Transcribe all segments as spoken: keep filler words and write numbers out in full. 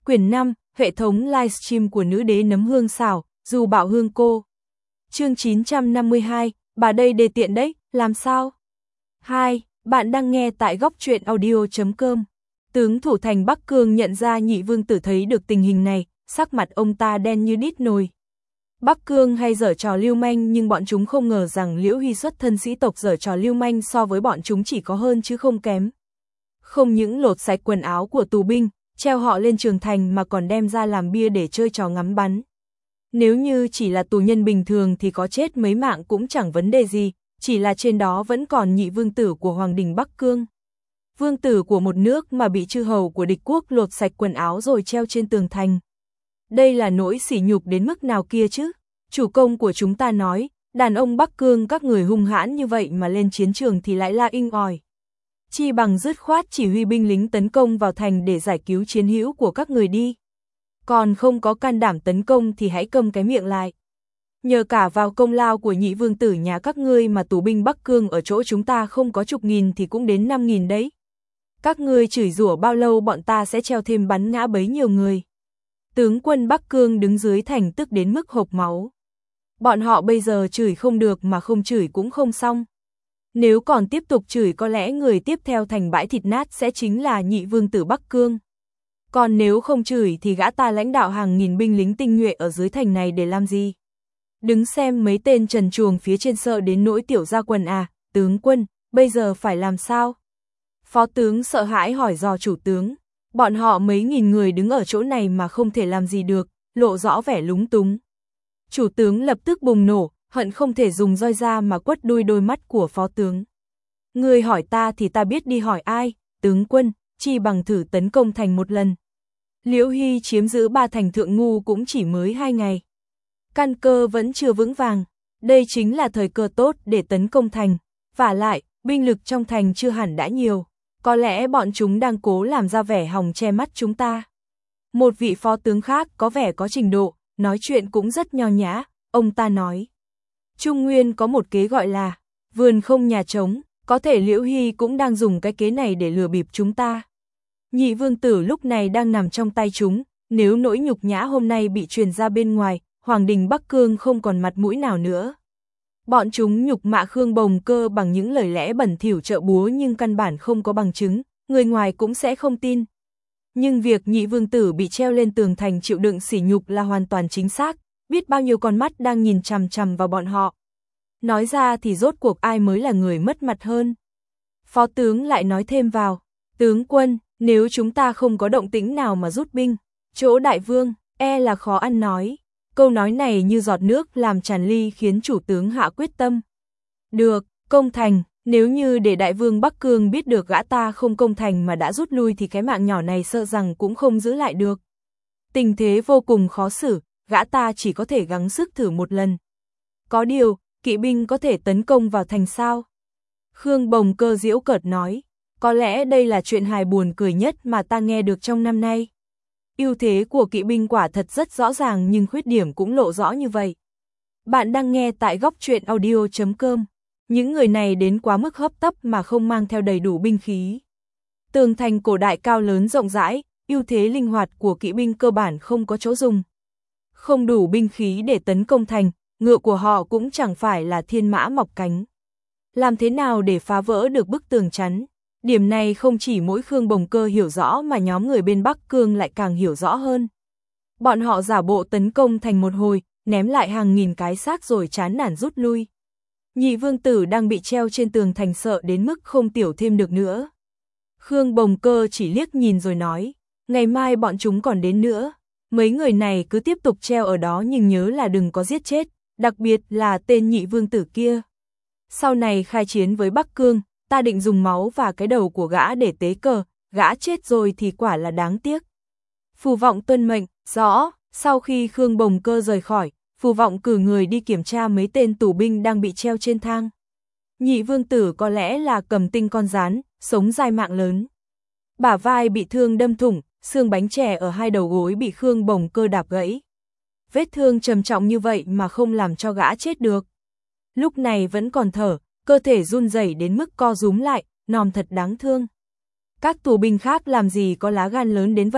Quyển năm, hệ thống livestream của nữ đế nấm hương xào, dù bảo hương cô. Chương chín trăm năm mươi hai, bà đây đề tiện đấy, làm sao? hai. Bạn đang nghe tại góc truyện audio chấm com. Tướng thủ thành Bắc Cương nhận ra Nhị Vương Tử thấy được tình hình này, sắc mặt ông ta đen như đít nồi. Bắc Cương hay giở trò lưu manh, nhưng bọn chúng không ngờ rằng Liễu Hy xuất thân sĩ tộc giở trò lưu manh so với bọn chúng chỉ có hơn chứ không kém. Không những lột sạch quần áo của tù binh, treo họ lên trường thành mà còn đem ra làm bia để chơi trò ngắm bắn. Nếu như chỉ là tù nhân bình thường thì có chết mấy mạng cũng chẳng vấn đề gì, chỉ là trên đó vẫn còn Nhị Vương Tử của Hoàng đình Bắc Cương. Vương tử của một nước mà bị chư hầu của địch quốc lột sạch quần áo rồi treo trên tường thành. Đây là nỗi sỉ nhục đến mức nào kia chứ? Chủ công của chúng ta nói, đàn ông Bắc Cương các người hung hãn như vậy mà lên chiến trường thì lại la inh ỏi. Chi bằng dứt khoát chỉ huy binh lính tấn công vào thành để giải cứu chiến hữu của các người đi. Còn không có can đảm tấn công thì hãy câm cái miệng lại. Nhờ cả vào công lao của Nhị Vương Tử nhà các ngươi mà tù binh Bắc Cương ở chỗ chúng ta không có chục nghìn thì cũng đến năm nghìn đấy. Các ngươi chửi rủa bao lâu bọn ta sẽ treo thêm bắn ngã bấy nhiêu người. Tướng quân Bắc Cương đứng dưới thành tức đến mức hộc máu. Bọn họ bây giờ chửi không được mà không chửi cũng không xong. Nếu còn tiếp tục chửi có lẽ người tiếp theo thành bãi thịt nát sẽ chính là Nhị Vương Tử Bắc Cương. Còn nếu không chửi thì gã ta lãnh đạo hàng nghìn binh lính tinh nhuệ ở dưới thành này để làm gì? Đứng xem mấy tên trần truồng phía trên sợ đến nỗi tiểu ra quần à, tướng quân, bây giờ phải làm sao? Phó tướng sợ hãi hỏi dò chủ tướng, bọn họ mấy nghìn người đứng ở chỗ này mà không thể làm gì được, lộ rõ vẻ lúng túng. Chủ tướng lập tức bùng nổ, hận không thể dùng roi ra mà quất đuôi đôi mắt của phó tướng. Người hỏi ta thì ta biết đi hỏi ai, tướng quân, chi bằng thử tấn công thành một lần. Liễu Hy chiếm giữ ba thành Thượng Ngu cũng chỉ mới hai ngày. Căn cơ vẫn chưa vững vàng, đây chính là thời cơ tốt để tấn công thành. Vả lại, binh lực trong thành chưa hẳn đã nhiều, có lẽ bọn chúng đang cố làm ra vẻ hòng che mắt chúng ta. Một vị phó tướng khác có vẻ có trình độ, nói chuyện cũng rất nho nhã, ông ta nói. Trung Nguyên có một kế gọi là vườn không nhà trống, có thể Liễu Hy cũng đang dùng cái kế này để lừa bịp chúng ta. Nhị Vương Tử lúc này đang nằm trong tay chúng, nếu nỗi nhục nhã hôm nay bị truyền ra bên ngoài, Hoàng đình Bắc Cương không còn mặt mũi nào nữa. Bọn chúng nhục mạ Khương Bồng Cơ bằng những lời lẽ bẩn thỉu trợ búa nhưng căn bản không có bằng chứng, người ngoài cũng sẽ không tin. Nhưng việc Nhị Vương Tử bị treo lên tường thành chịu đựng sỉ nhục là hoàn toàn chính xác, biết bao nhiêu con mắt đang nhìn chằm chằm vào bọn họ. Nói ra thì rốt cuộc ai mới là người mất mặt hơn. Phó tướng lại nói thêm vào, tướng quân, nếu chúng ta không có động tĩnh nào mà rút binh, chỗ đại vương, e là khó ăn nói. Câu nói này như giọt nước làm tràn ly khiến chủ tướng hạ quyết tâm. Được, công thành, nếu như để đại vương Bắc Cương biết được gã ta không công thành mà đã rút lui thì cái mạng nhỏ này sợ rằng cũng không giữ lại được. Tình thế vô cùng khó xử, gã ta chỉ có thể gắng sức thử một lần. Có điều, kỵ binh có thể tấn công vào thành sao? Khương Bồng Cơ giễu cợt nói, có lẽ đây là chuyện hài buồn cười nhất mà ta nghe được trong năm nay. Ưu thế của kỵ binh quả thật rất rõ ràng nhưng khuyết điểm cũng lộ rõ như vậy. Bạn đang nghe tại góc truyện audio chấm com. Những người này đến quá mức hấp tấp mà không mang theo đầy đủ binh khí. Tường thành cổ đại cao lớn rộng rãi, ưu thế linh hoạt của kỵ binh cơ bản không có chỗ dùng. Không đủ binh khí để tấn công thành, ngựa của họ cũng chẳng phải là thiên mã mọc cánh. Làm thế nào để phá vỡ được bức tường chắn? Điểm này không chỉ mỗi Khương Bồng Cơ hiểu rõ mà nhóm người bên Bắc Cương lại càng hiểu rõ hơn. Bọn họ giả bộ tấn công thành một hồi, ném lại hàng nghìn cái xác rồi chán nản rút lui. Nhị Vương Tử đang bị treo trên tường thành sợ đến mức không tiểu thêm được nữa. Khương Bồng Cơ chỉ liếc nhìn rồi nói, ngày mai bọn chúng còn đến nữa. Mấy người này cứ tiếp tục treo ở đó nhưng nhớ là đừng có giết chết, đặc biệt là tên Nhị Vương Tử kia. Sau này khai chiến với Bắc Cương, ta định dùng máu và cái đầu của gã để tế cờ, gã chết rồi thì quả là đáng tiếc. Phù Vọng tuân mệnh, rõ, sau khi Khương Bồng Cơ rời khỏi, Phù Vọng cử người đi kiểm tra mấy tên tù binh đang bị treo trên thang. Nhị Vương Tử có lẽ là cầm tinh con rán, sống dai mạng lớn. Bả vai bị thương đâm thủng, xương bánh chè ở hai đầu gối bị Khương Bồng Cơ đạp gãy. Vết thương trầm trọng như vậy mà không làm cho gã chết được. Lúc này vẫn còn thở, cơ thể run rẩy đến mức co rúm lại, nòm thật đáng thương. Các tù binh khác làm gì có lá gan lớn đến vậy,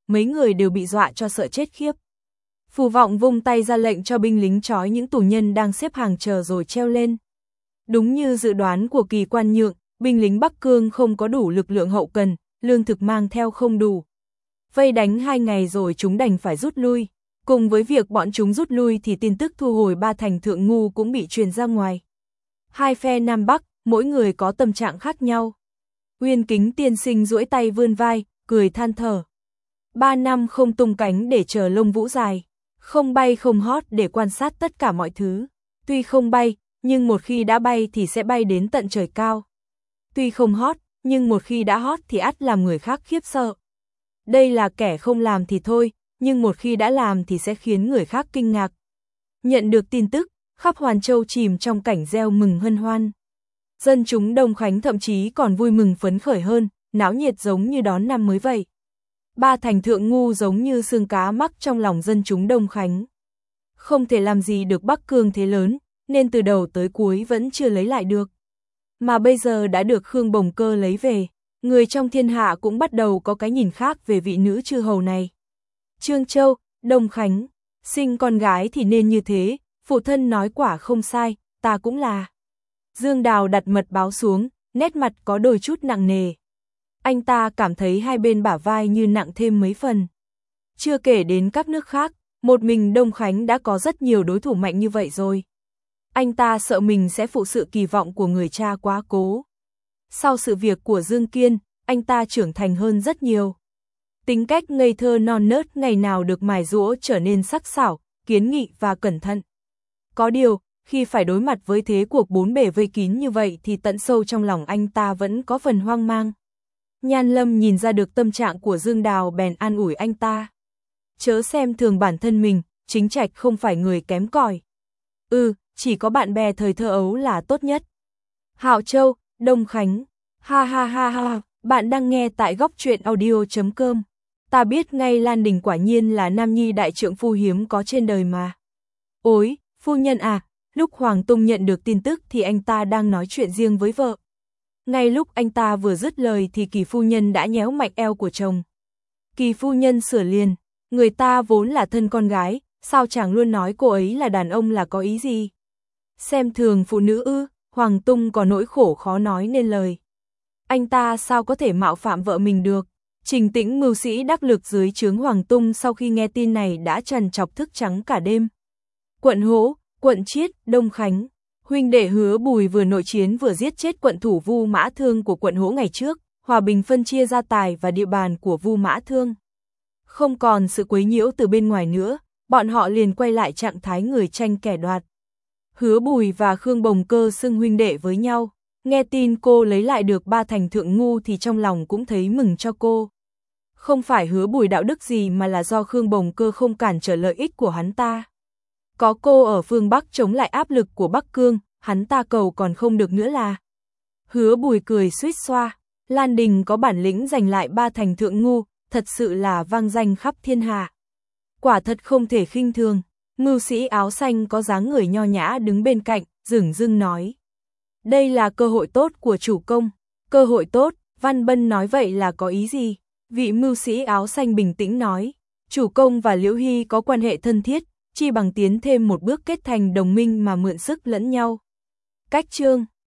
mấy người đều bị dọa cho sợ chết khiếp. Phù Vọng vung tay ra lệnh cho binh lính trói những tù nhân đang xếp hàng chờ rồi treo lên. Đúng như dự đoán của Kỳ Quan Nhượng, binh lính Bắc Cương không có đủ lực lượng hậu cần, lương thực mang theo không đủ. Vây đánh hai ngày rồi chúng đành phải rút lui. Cùng với việc bọn chúng rút lui thì tin tức thu hồi ba thành Thượng Ngu cũng bị truyền ra ngoài. Hai phe Nam Bắc, mỗi người có tâm trạng khác nhau. Uyên Kính tiên sinh duỗi tay vươn vai, cười than thở. Ba năm không tung cánh để chờ lông vũ dài, không bay không hót để quan sát tất cả mọi thứ. Tuy không bay, nhưng một khi đã bay thì sẽ bay đến tận trời cao. Tuy không hót, nhưng một khi đã hót thì ắt làm người khác khiếp sợ. Đây là kẻ không làm thì thôi, nhưng một khi đã làm thì sẽ khiến người khác kinh ngạc. Nhận được tin tức, khắp Hoàn Châu chìm trong cảnh reo mừng hân hoan. Dân chúng Đông Khánh thậm chí còn vui mừng phấn khởi hơn, náo nhiệt giống như đón năm mới vậy. Ba thành Thượng Ngu giống như xương cá mắc trong lòng dân chúng Đông Khánh. Không thể làm gì được Bắc Cương thế lớn, nên từ đầu tới cuối vẫn chưa lấy lại được. Mà bây giờ đã được Khương Bồng Cơ lấy về, người trong thiên hạ cũng bắt đầu có cái nhìn khác về vị nữ chư hầu này. Trương Châu, Đông Khánh, sinh con gái thì nên như thế, phụ thân nói quả không sai, ta cũng là. Dương Đào đặt mật báo xuống, nét mặt có đôi chút nặng nề. Anh ta cảm thấy hai bên bả vai như nặng thêm mấy phần. Chưa kể đến các nước khác, một mình Đông Khánh đã có rất nhiều đối thủ mạnh như vậy rồi. Anh ta sợ mình sẽ phụ sự kỳ vọng của người cha quá cố. Sau sự việc của Dương Kiên, anh ta trưởng thành hơn rất nhiều. Tính cách ngây thơ non nớt ngày nào được mài giũa trở nên sắc sảo, kiến nghị và cẩn thận. Có điều, khi phải đối mặt với thế cuộc bốn bề vây kín như vậy thì tận sâu trong lòng anh ta vẫn có phần hoang mang. Nhan Lâm nhìn ra được tâm trạng của Dương Đào bèn an ủi anh ta. Chớ xem thường bản thân mình, Chính Trạch không phải người kém cỏi. Ừ, chỉ có bạn bè thời thơ ấu là tốt nhất. Hạo Châu, Đông Khánh. Ha ha ha ha, bạn đang nghe tại góc truyện audio chấm com. Ta biết ngay Lan Đình quả nhiên là nam nhi đại trượng phu hiếm có trên đời mà. Ôi, phu nhân à, lúc Hoàng Tung nhận được tin tức thì anh ta đang nói chuyện riêng với vợ. Ngay lúc anh ta vừa dứt lời thì Kỳ phu nhân đã nhéo mạnh eo của chồng. Kỳ phu nhân sửa liền, người ta vốn là thân con gái, sao chàng luôn nói cô ấy là đàn ông là có ý gì? Xem thường phụ nữ ư? Hoàng Tung có nỗi khổ khó nói nên lời. Anh ta sao có thể mạo phạm vợ mình được? Trình Tĩnh mưu sĩ đắc lực dưới trướng Hoàng Tung sau khi nghe tin này đã trằn trọc thức trắng cả đêm. Quận Hỗ, quận Chiết, Đông Khánh. Huynh đệ Hứa Bùi vừa nội chiến vừa giết chết quận thủ Vu Mã Thương của quận Hỗ ngày trước, hòa bình phân chia gia tài và địa bàn của Vu Mã Thương. Không còn sự quấy nhiễu từ bên ngoài nữa, bọn họ liền quay lại trạng thái người tranh kẻ đoạt. Hứa Bùi và Khương Bồng Cơ xưng huynh đệ với nhau, nghe tin cô lấy lại được ba thành Thượng Ngu thì trong lòng cũng thấy mừng cho cô. Không phải Hứa Bùi đạo đức gì mà là do Khương Bồng Cơ không cản trở lợi ích của hắn ta. Có cô ở phương Bắc chống lại áp lực của Bắc Cương, hắn ta cầu còn không được nữa là. Hứa Bùi cười suýt xoa, Lan Đình có bản lĩnh giành lại ba thành Thượng Ngu, thật sự là vang danh khắp thiên hạ. Quả thật không thể khinh thường. Mưu sĩ áo xanh có dáng người nho nhã đứng bên cạnh, dửng dưng nói. Đây là cơ hội tốt của chủ công. Cơ hội tốt, Văn Bân nói vậy là có ý gì? Vị mưu sĩ áo xanh bình tĩnh nói. Chủ công và Liễu Hy có quan hệ thân thiết, chi bằng tiến thêm một bước kết thành đồng minh mà mượn sức lẫn nhau. Cách chương